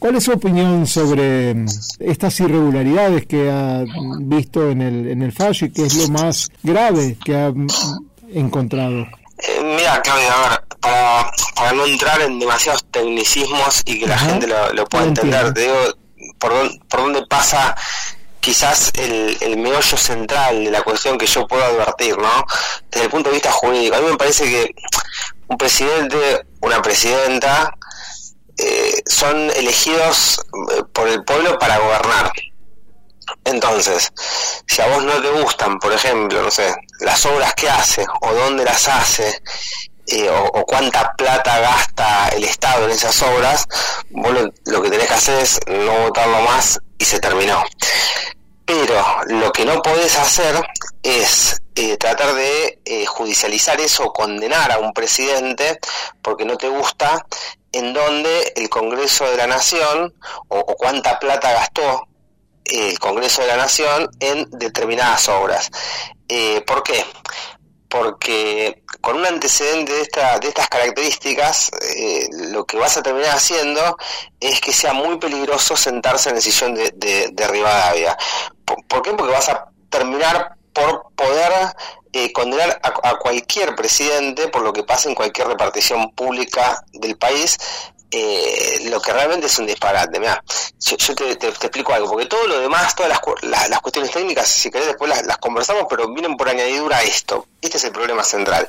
¿Cuál es su opinión sobre estas irregularidades que ha visto en el fallo y qué es lo más grave que ha encontrado? Mira, Claudio, a ver, para no entrar en demasiados tecnicismos y que la gente lo pueda entender, te digo por dónde pasa quizás el meollo central de la cuestión que yo puedo advertir, ¿no? Desde el punto de vista jurídico, a mí me parece que un presidente, una presidenta, son elegidos por el pueblo para gobernar. Entonces, si a vos no te gustan, por ejemplo, no sé, las obras que hace, o dónde las hace, o cuánta plata gasta el Estado en esas obras, vos lo que tenés que hacer es no votarlo más y se terminó. Pero lo que no podés hacer es tratar de judicializar eso o condenar a un presidente porque no te gusta en donde el Congreso de la Nación o cuánta plata gastó el Congreso de la Nación en determinadas obras. ¿Por qué? Porque con un antecedente de estas características, lo que vas a terminar haciendo es que sea muy peligroso sentarse en el sillón de Rivadavia. ¿Por qué? Porque vas a terminar por poder condenar a cualquier presidente por lo que pasa en cualquier repartición pública del país, lo que realmente es un disparate. Mirá, yo te explico algo, porque todo lo demás, todas las cuestiones técnicas, si querés después las conversamos, pero vienen por añadidura a esto. Este es el problema central,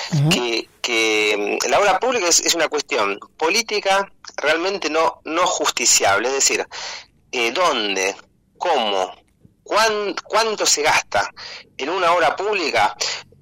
que la obra pública es una cuestión política realmente no justiciable, es decir, ¿dónde? ¿Cómo? ¿Cuánto se gasta en una obra pública?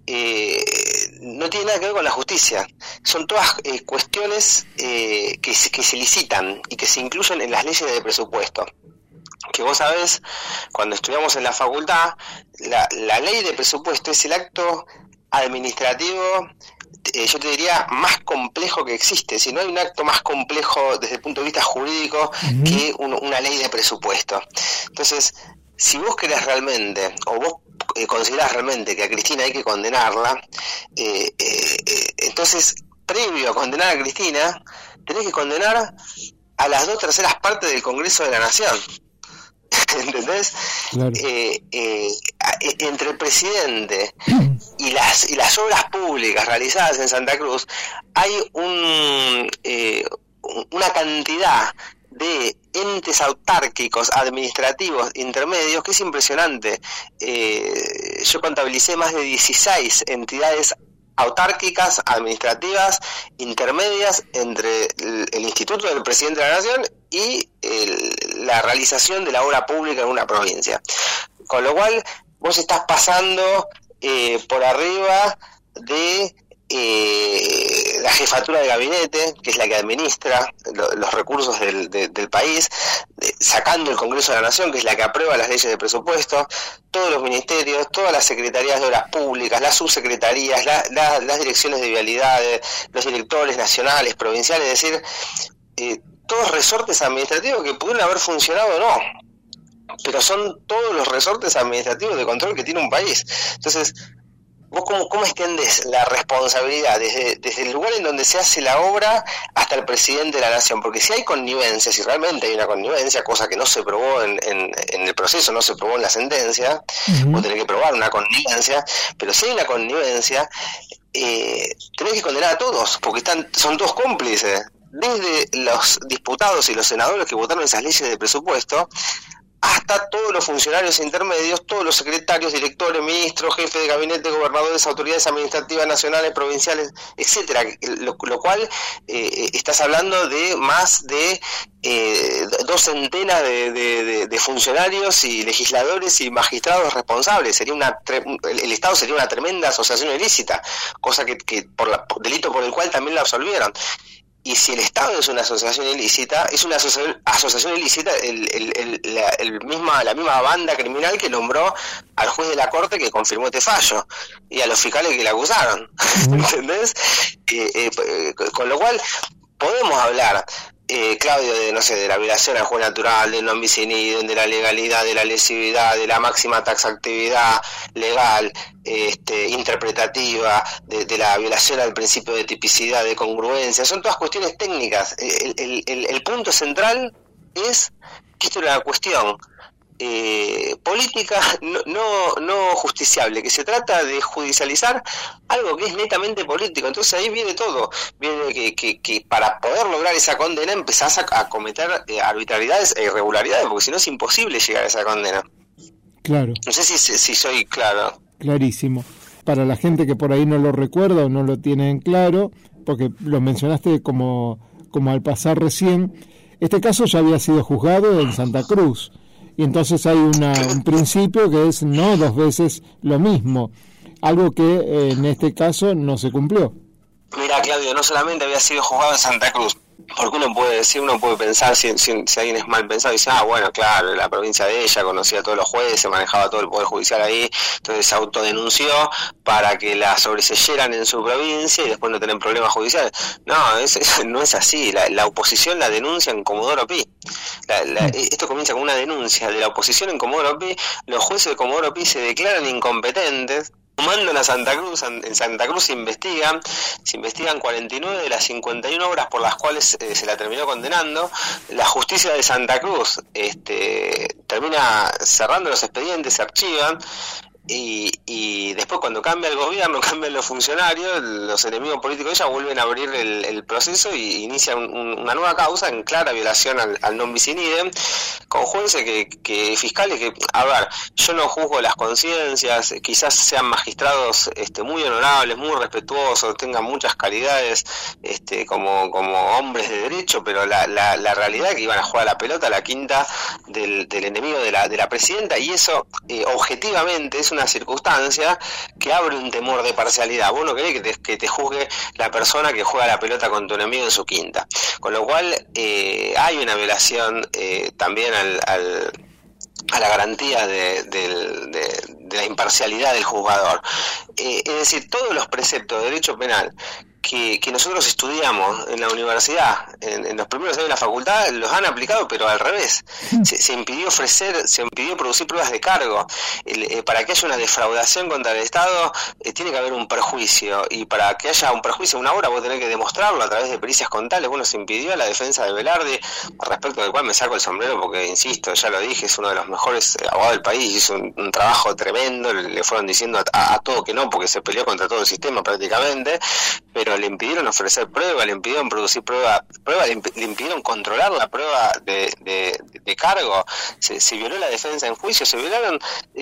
No tiene nada que ver con la justicia. Son todas cuestiones que se licitan y que se incluyen en las leyes de presupuesto. Que vos sabés, cuando estudiamos en la facultad, la ley de presupuesto es el acto administrativo, yo te diría, más complejo que existe. Si no hay un acto más complejo desde el punto de vista jurídico que una ley de presupuesto. Entonces, si vos querés realmente, o vos considerás realmente que a Cristina hay que condenarla, entonces, previo a condenar a Cristina, tenés que condenar a las 2/3 partes del Congreso de la Nación. ¿Entendés? Claro. Entre el presidente y las obras públicas realizadas en Santa Cruz hay una cantidad de entes autárquicos, administrativos, intermedios, que es impresionante. Yo contabilicé más de 16 entidades autárquicas, administrativas, intermedias entre el Instituto del Presidente de la Nación y la realización de la obra pública en una provincia. Con lo cual, vos estás pasando por arriba de la jefatura de gabinete, que es la que administra los recursos del país, sacando el Congreso de la Nación, que es la que aprueba las leyes de presupuesto, todos los ministerios, todas las secretarías de obras públicas, las subsecretarías, las direcciones de vialidades, los directores nacionales, provinciales, es decir, todos resortes administrativos que pudieron haber funcionado o no, pero son todos los resortes administrativos de control que tiene un país. Entonces, ¿vos cómo extendés la responsabilidad desde el lugar en donde se hace la obra hasta el presidente de la Nación? Porque si hay connivencia, si realmente hay una connivencia, cosa que no se probó en el proceso, no se probó en la sentencia, vos tenés que probar una connivencia, pero si hay una connivencia, tenés que condenar a todos, porque son todos cómplices, desde los diputados y los senadores que votaron esas leyes de presupuesto, hasta todos los funcionarios intermedios, todos los secretarios, directores, ministros, jefes de gabinete, gobernadores, autoridades administrativas nacionales, provinciales, etcétera, lo cual estás hablando de más de 2 centenas de funcionarios y legisladores y magistrados responsables. El Estado sería una tremenda asociación ilícita, cosa que por delito por el cual también la absolvieron. Y si el Estado es una asociación ilícita, es una asociación ilícita la misma banda criminal que nombró al juez de la Corte que confirmó este fallo y a los fiscales que le acusaron. ¿Entendés? Con lo cual podemos hablar, Claudio, de la violación al juez natural, del non bis in idem, de la legalidad, de la lesividad, de la máxima taxatividad legal, interpretativa, de la violación al principio de tipicidad, de congruencia. Son todas cuestiones técnicas. El punto central es que esto era una cuestión política no justiciable, que se trata de judicializar algo que es netamente político. Entonces ahí viene todo, viene que para poder lograr esa condena empezás a cometer arbitrariedades e irregularidades, porque si no es imposible llegar a esa condena. Claro. No sé si soy claro. Clarísimo. Para la gente que por ahí no lo recuerda o no lo tiene en claro, porque lo mencionaste como al pasar recién, este caso ya había sido juzgado en Santa Cruz. Y entonces hay un principio que es no 2 veces lo mismo, algo que en este caso no se cumplió. Mira, Claudio, no solamente había sido juzgado en Santa Cruz, porque uno puede pensar, si alguien es mal pensado, dice, bueno, claro, la provincia de ella conocía a todos los jueces, manejaba todo el poder judicial ahí, entonces se autodenunció para que la sobreseyeran en su provincia y después no tener problemas judiciales. No, no es así. La oposición la denuncia en Comodoro Pi. Esto comienza con una denuncia de la oposición en Comodoro Pi. Los jueces de Comodoro Pi se declaran incompetentes, mandan a Santa Cruz. En Santa Cruz se investigan 49 de las 51 obras por las cuales se la terminó condenando. La justicia de Santa Cruz termina cerrando los expedientes, se archivan. Y después, cuando cambia el gobierno, cambian los funcionarios, los enemigos políticos de ella vuelven a abrir el proceso y inician una nueva causa en clara violación al non bis in idem, con jueces fiscales que, a ver, yo no juzgo las conciencias, quizás sean magistrados muy honorables, muy respetuosos, tengan muchas calidades como hombres de derecho, pero la realidad es que iban a jugar a la pelota a la quinta del enemigo de la presidenta, y eso objetivamente es una circunstancia que abre un temor de parcialidad. Vos no querés que te juzgue la persona que juega la pelota con tu enemigo en su quinta, con lo cual hay una violación también a la garantía de la imparcialidad del juzgador. Es decir, todos los preceptos de derecho penal que nosotros estudiamos en la universidad, en los primeros años de la facultad, los han aplicado, pero al revés. Se impidió producir pruebas de cargo. Para que haya una defraudación contra el Estado, tiene que haber un perjuicio, y para que haya un perjuicio en una obra, vos tenés que demostrarlo a través de pericias contables. Bueno, se impidió a la defensa de Velarde, al respecto del cual me saco el sombrero, porque, insisto, ya lo dije, es uno de los mejores abogados del país, hizo un trabajo tremendo, le fueron diciendo a todo que no, porque se peleó contra todo el sistema prácticamente, pero le impidieron ofrecer pruebas, le impidieron producir pruebas, le impidieron controlar la prueba de cargo, se violó la defensa en juicio, se violaron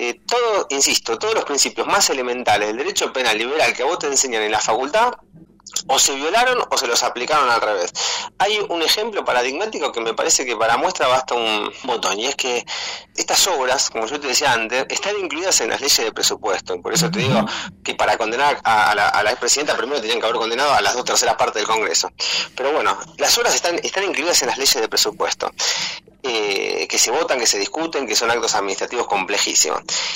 todos los principios más elementales del derecho penal liberal que a vos te enseñan en la facultad, o se violaron o se los aplicaron al revés. Hay un ejemplo paradigmático que me parece que para muestra basta un botón, y es que estas obras, como yo te decía antes, están incluidas en las leyes de presupuesto, y por eso te digo que para condenar a la expresidenta primero tenían que haber condenado a las 2/3 partes del Congreso. Pero bueno, las obras están incluidas en las leyes de presupuesto, que se votan, que se discuten, que son actos administrativos complejísimos.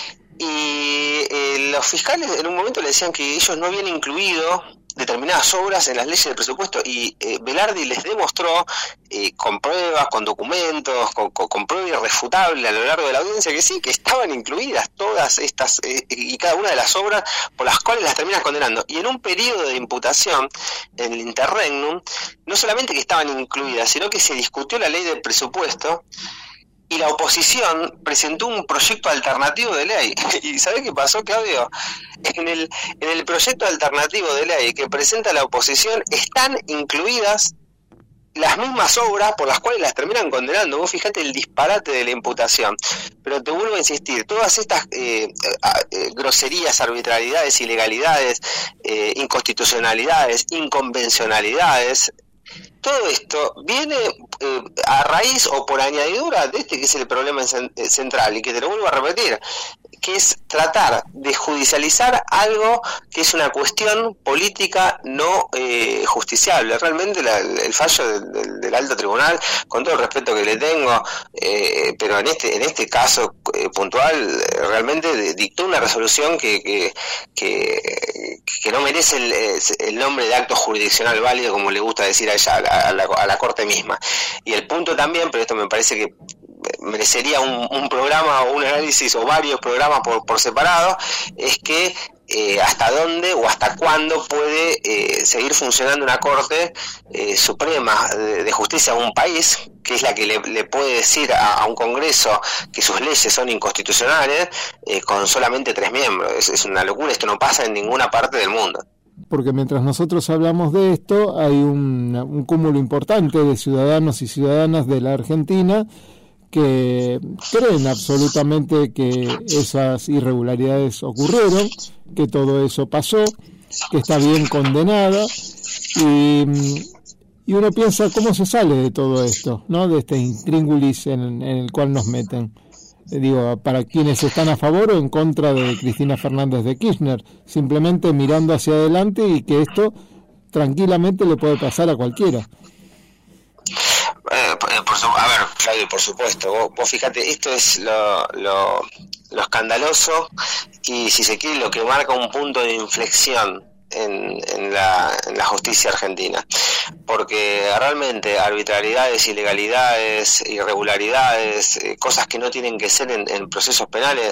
Y los fiscales en un momento le decían que ellos no habían incluido determinadas obras en las leyes de presupuesto, y Velarde les demostró con pruebas, con documentos, con prueba irrefutable a lo largo de la audiencia que sí, que estaban incluidas todas estas y cada una de las obras por las cuales las terminan condenando. Y en un periodo de imputación, en el interregnum, no solamente que estaban incluidas, sino que se discutió la ley del presupuesto, y la oposición presentó un proyecto alternativo de ley. ¿Y sabés qué pasó, Claudio? En el proyecto alternativo de ley que presenta la oposición están incluidas las mismas obras por las cuales las terminan condenando. Vos fijate el disparate de la imputación. Pero te vuelvo a insistir, todas estas groserías, arbitrariedades, ilegalidades, inconstitucionalidades, inconvencionalidades, todo esto viene a raíz o por añadidura de que es el problema central, y que te lo vuelvo a repetir, que es tratar de judicializar algo que es una cuestión política no justiciable. Realmente el fallo del alto tribunal, con todo el respeto que le tengo, pero en este caso puntual, realmente dictó una resolución que no merece el nombre de acto jurisdiccional válido, como le gusta decir a ella, a la Corte misma. Y el punto también, pero esto me parece que merecería un programa o un análisis o varios programas por separado, es que hasta dónde o hasta cuándo puede seguir funcionando una Corte Suprema de Justicia de un país que es la que le puede decir a un Congreso que sus leyes son inconstitucionales, con solamente 3 miembros. Es una locura, esto no pasa en ninguna parte del mundo. Porque mientras nosotros hablamos de esto, hay un cúmulo importante de ciudadanos y ciudadanas de la Argentina que creen absolutamente que esas irregularidades ocurrieron, que todo eso pasó, que está bien condenada, y uno piensa cómo se sale de todo esto, ¿no? De este intríngulis en el cual nos meten. Digo, para quienes están a favor o en contra de Cristina Fernández de Kirchner, simplemente mirando hacia adelante y que esto tranquilamente le puede pasar a cualquiera. A ver, Claudio, por supuesto, vos fíjate, esto es lo escandaloso y, si se quiere, lo que marca un punto de inflexión en la justicia argentina, porque realmente arbitrariedades, ilegalidades, irregularidades, cosas que no tienen que ser en procesos penales,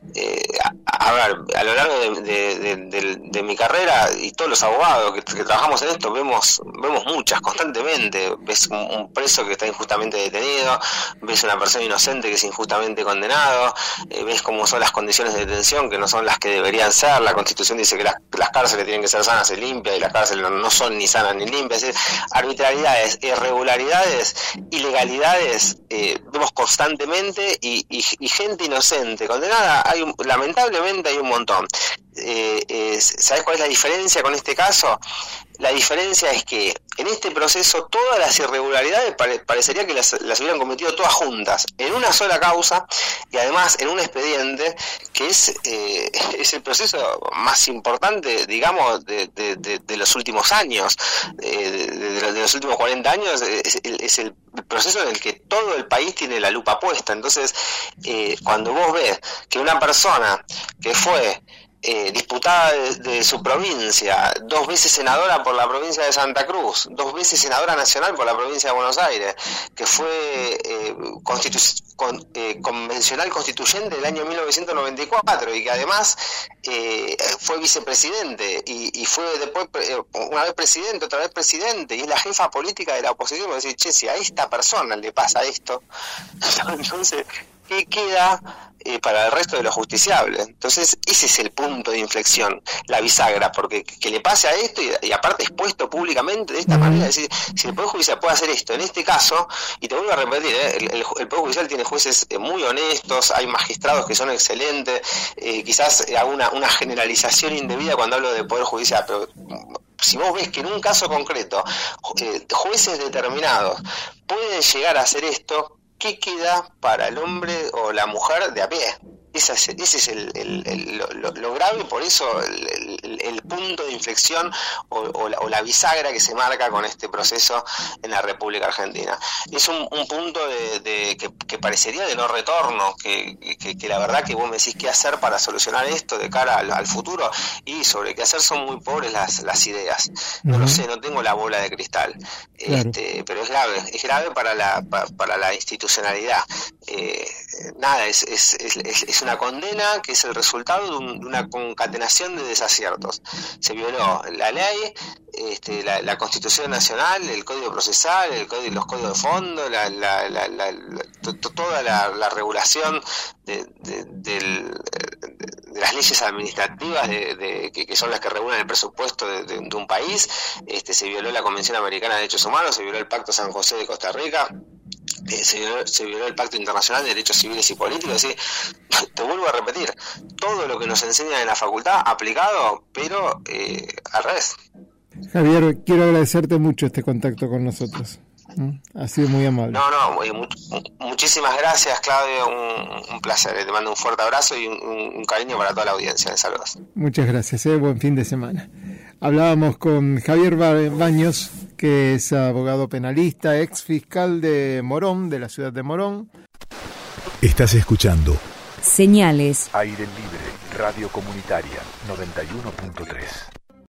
a ver, a lo largo de mi carrera, y todos los abogados que trabajamos en esto, vemos muchas constantemente. Ves un preso que está injustamente detenido, ves una persona inocente que es injustamente condenado, ves cómo son las condiciones de detención, que no son las que deberían ser. La Constitución dice que las cárceles tienen que ser sanas y limpias, y las cárceles no son ni sanas ni limpias. Es decir, arbitrariedades, irregularidades, ilegalidades, vemos constantemente, y gente inocente condenada, lamentablemente hay un montón. ¿Sabes cuál es la diferencia con este caso? La diferencia es que en este proceso todas las irregularidades parecería que las hubieran cometido todas juntas, en una sola causa, y además en un expediente que es el proceso más importante, digamos, de los últimos años, de los últimos 40 años. Es el proceso en el que todo el país tiene la lupa puesta. Entonces, cuando vos ves que una persona que fue diputada de su provincia, 2 veces senadora por la provincia de Santa Cruz, 2 veces senadora nacional por la provincia de Buenos Aires, que fue convencional constituyente del año 1994, y que además fue vicepresidente y fue después una vez presidente, otra vez presidente, y es la jefa política de la oposición. Me decir, che, si a esta persona le pasa esto, entonces, ¿qué queda para el resto de los justiciables? Entonces, ese es el punto de inflexión, la bisagra, porque que le pase a esto, y aparte expuesto públicamente de esta manera, es decir, si el Poder Judicial puede hacer esto en este caso, y te vuelvo a repetir, el Poder Judicial tiene jueces muy honestos, hay magistrados que son excelentes, quizás hago una generalización indebida cuando hablo de Poder Judicial, pero si vos ves que en un caso concreto jueces determinados pueden llegar a hacer esto, ¿qué queda para el hombre o la mujer de a pie? Ese es lo grave, y por eso el punto de inflexión o la bisagra que se marca con este proceso en la República Argentina. Es un punto que parecería de no retorno, que la verdad que vos me decís qué hacer para solucionar esto de cara al futuro, y sobre qué hacer son muy pobres las ideas. No lo sé, no tengo la bola de cristal, claro. Pero es grave para la institucionalidad. Nada, es una condena que es el resultado de una concatenación de desaciertos. Se violó la ley, la Constitución Nacional, el Código Procesal, los códigos de fondo, toda la regulación de las leyes administrativas que son las que regulan el presupuesto de un país. Se violó la Convención Americana de Derechos Humanos, se violó el Pacto San José de Costa Rica, se violó el Pacto Internacional de Derechos Civiles y Políticos. Así, te vuelvo a repetir, todo lo que nos enseñan en la facultad aplicado, pero al revés. Javier, quiero agradecerte mucho este contacto con nosotros. Ha sido muy amable. Muchísimas gracias, Claudio, un placer. Te mando un fuerte abrazo y un cariño para toda la audiencia. Saludos. Muchas gracias, buen fin de semana. Hablábamos con Javier Baños, que es abogado penalista, ex fiscal de Morón, de la ciudad de Morón. Estás escuchando Señales. Aire Libre, Radio Comunitaria 91.3.